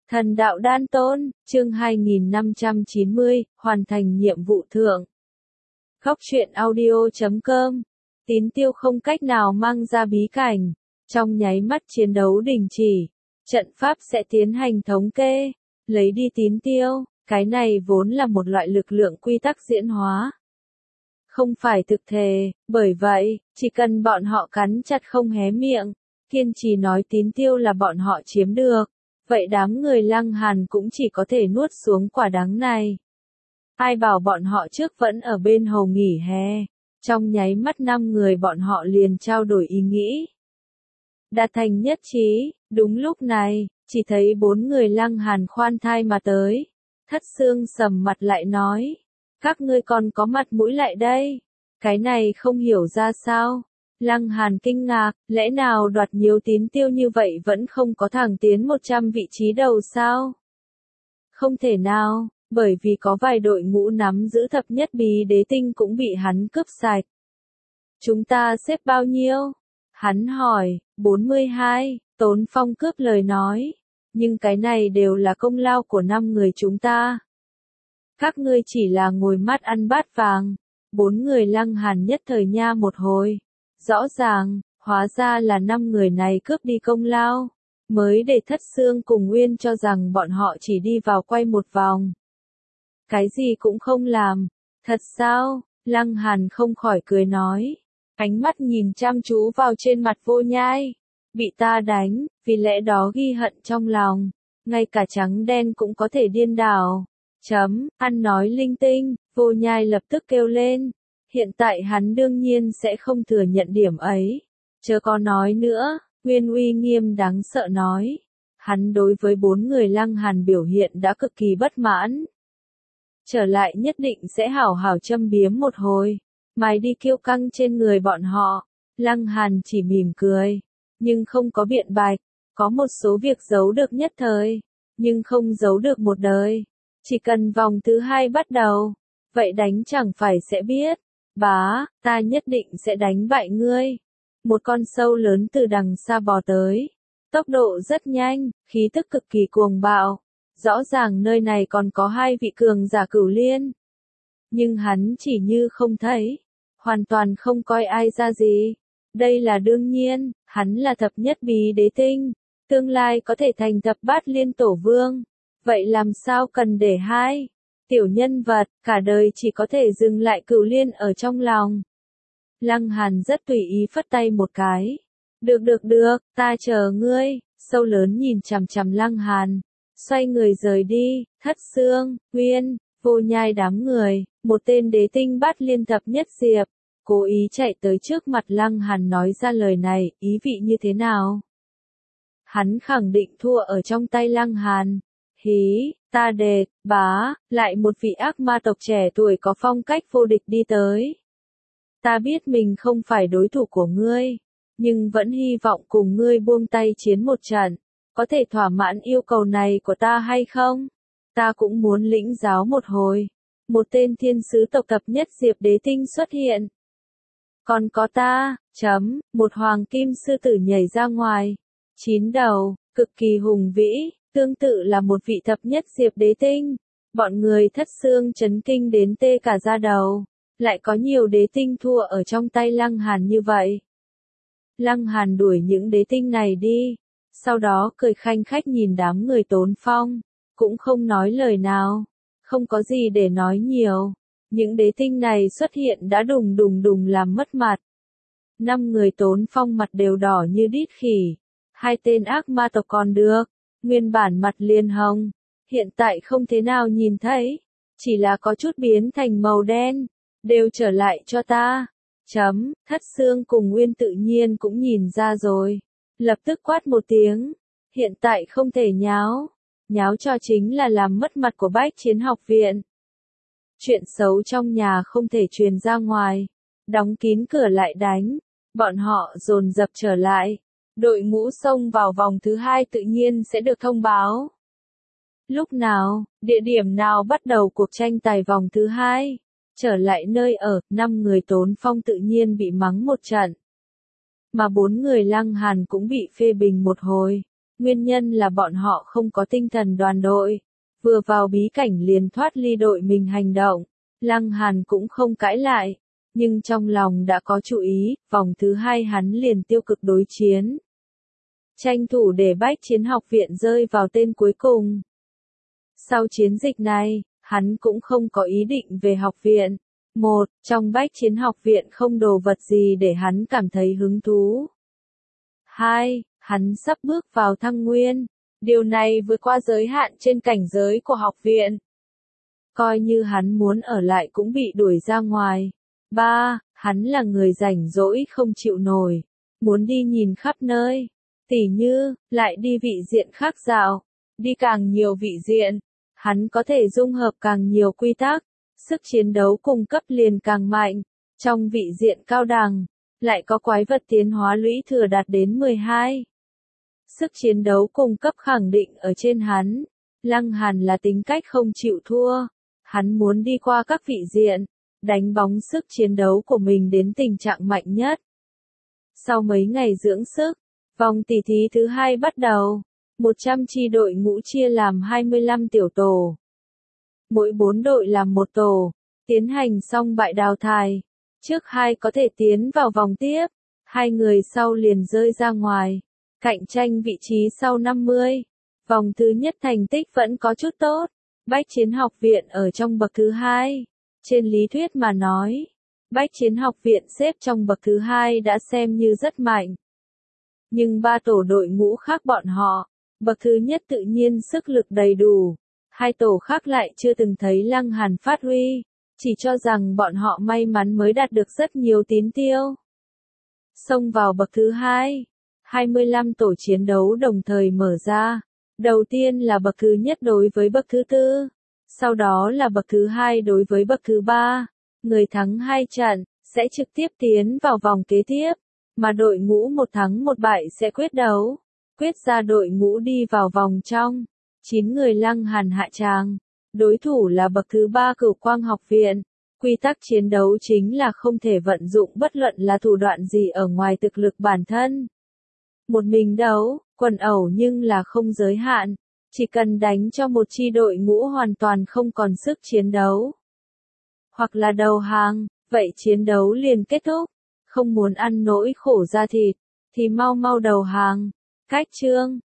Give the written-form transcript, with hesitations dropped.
Thần đạo đan tôn, chương 2590, hoàn thành nhiệm vụ thượng. Góc truyện audio.com. Tín Tiêu không cách nào mang ra bí cảnh. Trong nháy mắt chiến đấu đình chỉ. Trận pháp sẽ tiến hành thống kê. Lấy đi Tín Tiêu. Cái này vốn là một loại lực lượng quy tắc diễn hóa. Không phải thực thể, bởi vậy, chỉ cần bọn họ cắn chặt không hé miệng, kiên trì nói Tín Tiêu là bọn họ chiếm được. Vậy đám người Lăng Hàn cũng chỉ có thể nuốt xuống quả đắng này. Ai bảo bọn họ trước vẫn ở bên hồ nghỉ hè. Trong nháy mắt 5 người bọn họ liền trao đổi ý nghĩ. Đạt thành nhất trí, đúng lúc này, chỉ thấy 4 người Lăng Hàn khoan thai mà tới. Thất Xương sầm mặt lại nói. Các ngươi còn có mặt mũi lại đây. Cái này không hiểu ra sao. Lăng Hàn kinh ngạc, lẽ nào đoạt nhiều Tín Tiêu như vậy vẫn không có thẳng tiến 100 vị trí đầu sao? Không thể nào, bởi vì có vài đội ngũ nắm giữ thập nhất bí đế tinh cũng bị hắn cướp sạch. Chúng ta xếp bao nhiêu? Hắn hỏi, 42, Tốn Phong cướp lời nói. Nhưng cái này đều là công lao của 5 người chúng ta. Các ngươi chỉ là ngồi mắt ăn bát vàng. 4 người Lăng Hàn nhất thời nha một hồi. Rõ ràng, hóa ra là 5 người này cướp đi công lao, mới để Thất Xương cùng Nguyên cho rằng bọn họ chỉ đi vào quay một vòng. Cái gì cũng không làm, thật sao? Lăng Hàn không khỏi cười nói, ánh mắt nhìn chăm chú vào trên mặt Vô Nhai. Bị ta đánh, vì lẽ đó ghi hận trong lòng, ngay cả trắng đen cũng có thể điên đảo. Ăn nói linh tinh, Vô Nhai lập tức kêu lên. Hiện tại hắn đương nhiên sẽ không thừa nhận điểm ấy. Chớ có nói nữa, Nguyên uy nghiêm đáng sợ nói. Hắn đối với 4 người Lăng Hàn biểu hiện đã cực kỳ bất mãn. Trở lại nhất định sẽ hảo hảo châm biếm một hồi. Mày đi kiêu căng trên người bọn họ. Lăng Hàn chỉ mỉm cười. Nhưng không có biện bạch. Có một số việc giấu được nhất thời. Nhưng không giấu được một đời. Chỉ cần vòng thứ 2 bắt đầu. Vậy đánh chẳng phải sẽ biết. Bá, ta nhất định sẽ đánh bại ngươi. Một con sâu lớn từ đằng xa bò tới. Tốc độ rất nhanh, khí tức cực kỳ cuồng bạo. Rõ ràng nơi này còn có 2 vị cường giả Cửu Liên. Nhưng hắn chỉ như không thấy. Hoàn toàn không coi ai ra gì. Đây là đương nhiên, hắn là thập nhất bí đế tinh. Tương lai có thể thành thập bát liên tổ vương. Vậy làm sao cần để 2 tiểu nhân vật, cả đời chỉ có thể dừng lại Cửu Liên ở trong lòng. Lăng Hàn rất tùy ý phất tay một cái. Được, ta chờ ngươi. Sâu lớn nhìn chằm chằm Lăng Hàn. Xoay người rời đi, Thất Xương, Nguyên, Vô Nhai đám người. Một tên đế tinh bát liên thập nhất diệp. Cố ý chạy tới trước mặt Lăng Hàn nói ra lời này, ý vị như thế nào? Hắn khẳng định thua ở trong tay Lăng Hàn. Hí, ta đệt, bá, lại một vị ác ma tộc trẻ tuổi có phong cách vô địch đi tới. Ta biết mình không phải đối thủ của ngươi, nhưng vẫn hy vọng cùng ngươi buông tay chiến một trận. Có thể thỏa mãn yêu cầu này của ta hay không? Ta cũng muốn lĩnh giáo một hồi. Một tên thiên sứ tộc thập nhất diệp đế tinh xuất hiện. Còn có ta, một hoàng kim sư tử nhảy ra ngoài. 9 đầu, cực kỳ hùng vĩ. Tương tự là một vị thập nhất diệp đế tinh. Bọn người Thất Xương chấn kinh đến tê cả da đầu. Lại có nhiều đế tinh thua ở trong tay Lăng Hàn như vậy. Lăng Hàn đuổi những đế tinh này đi. Sau đó cười khanh khách nhìn đám người Tốn Phong. Cũng không nói lời nào. Không có gì để nói nhiều. Những đế tinh này xuất hiện đã đùng làm mất mặt. 5 người Tốn Phong mặt đều đỏ như đít khỉ. 2 tên ác ma tộc còn được. Nguyên bản mặt liền hồng, hiện tại không thế nào nhìn thấy, chỉ là có chút biến thành màu đen, đều trở lại cho ta. Thất Xương cùng Nguyên tự nhiên cũng nhìn ra rồi, lập tức quát một tiếng, hiện tại không thể nháo cho chính là làm mất mặt của Bách Chiến học viện. Chuyện xấu trong nhà không thể truyền ra ngoài, đóng kín cửa lại đánh, bọn họ dồn dập trở lại. Đội ngũ xông vào vòng thứ 2 tự nhiên sẽ được thông báo. Lúc nào, địa điểm nào bắt đầu cuộc tranh tài vòng thứ 2? Trở lại nơi ở, 5 người Tốn Phong tự nhiên bị mắng một trận. Mà 4 người Lăng Hàn cũng bị phê bình một hồi. Nguyên nhân là bọn họ không có tinh thần đoàn đội. Vừa vào bí cảnh liền thoát ly đội mình hành động. Lăng Hàn cũng không cãi lại. Nhưng trong lòng đã có chú ý, vòng thứ 2 hắn liền tiêu cực đối chiến. Tranh thủ để Bách Chiến học viện rơi vào tên cuối cùng. Sau chiến dịch này, hắn cũng không có ý định về học viện. Trong Bách Chiến học viện không đồ vật gì để hắn cảm thấy hứng thú. 2. Hắn sắp bước vào thăng nguyên. Điều này vượt qua giới hạn trên cảnh giới của học viện. Coi như hắn muốn ở lại cũng bị đuổi ra ngoài. 3. Hắn là người rảnh rỗi không chịu nổi. Muốn đi nhìn khắp nơi. Tỉ như, lại đi vị diện khác dạo. Đi càng nhiều vị diện. Hắn có thể dung hợp càng nhiều quy tắc. Sức chiến đấu cung cấp liền càng mạnh. Trong vị diện cao đẳng, lại có quái vật tiến hóa lũy thừa đạt đến 12. Sức chiến đấu cung cấp khẳng định ở trên hắn. Lăng Hàn là tính cách không chịu thua. Hắn muốn đi qua các vị diện, đánh bóng sức chiến đấu của mình đến tình trạng mạnh nhất. Sau mấy ngày dưỡng sức, vòng tỷ thí thứ 2 bắt đầu. 100 chi đội ngũ chia làm 25 tiểu tổ. Mỗi 4 đội làm một tổ, tiến hành xong bại đào thải. Trước 2 có thể tiến vào vòng tiếp, 2 người sau liền rơi ra ngoài. Cạnh tranh vị trí sau 50. Vòng thứ nhất thành tích vẫn có chút tốt. Bách Chiến học viện ở trong bậc thứ 2. Trên lý thuyết mà nói, Bách Chiến học viện xếp trong bậc thứ 2 đã xem như rất mạnh. Nhưng 3 tổ đội ngũ khác bọn họ, bậc thứ nhất tự nhiên sức lực đầy đủ. 2 tổ khác lại chưa từng thấy Lăng Hàn phát huy, chỉ cho rằng bọn họ may mắn mới đạt được rất nhiều tín tiêu. Xông vào bậc thứ 2, 25 tổ chiến đấu đồng thời mở ra. Đầu tiên là bậc thứ nhất đối với bậc thứ 4, sau đó là bậc thứ 2 đối với bậc thứ 3. Người thắng 2 trận, sẽ trực tiếp tiến vào vòng kế tiếp, mà đội ngũ 1 thắng 1 bại sẽ quyết đấu. Quyết ra đội ngũ đi vào vòng trong. 9 người Lăng Hàn hạ tràng. Đối thủ là bậc thứ 3 Cửu Quang học viện. Quy tắc chiến đấu chính là không thể vận dụng bất luận là thủ đoạn gì ở ngoài thực lực bản thân. Một mình đấu, quần ẩu nhưng là không giới hạn. Chỉ cần đánh cho một chi đội ngũ hoàn toàn không còn sức chiến đấu. Hoặc là đầu hàng, vậy chiến đấu liền kết thúc. Không muốn ăn nỗi khổ da thịt, thì mau mau đầu hàng. Cách chương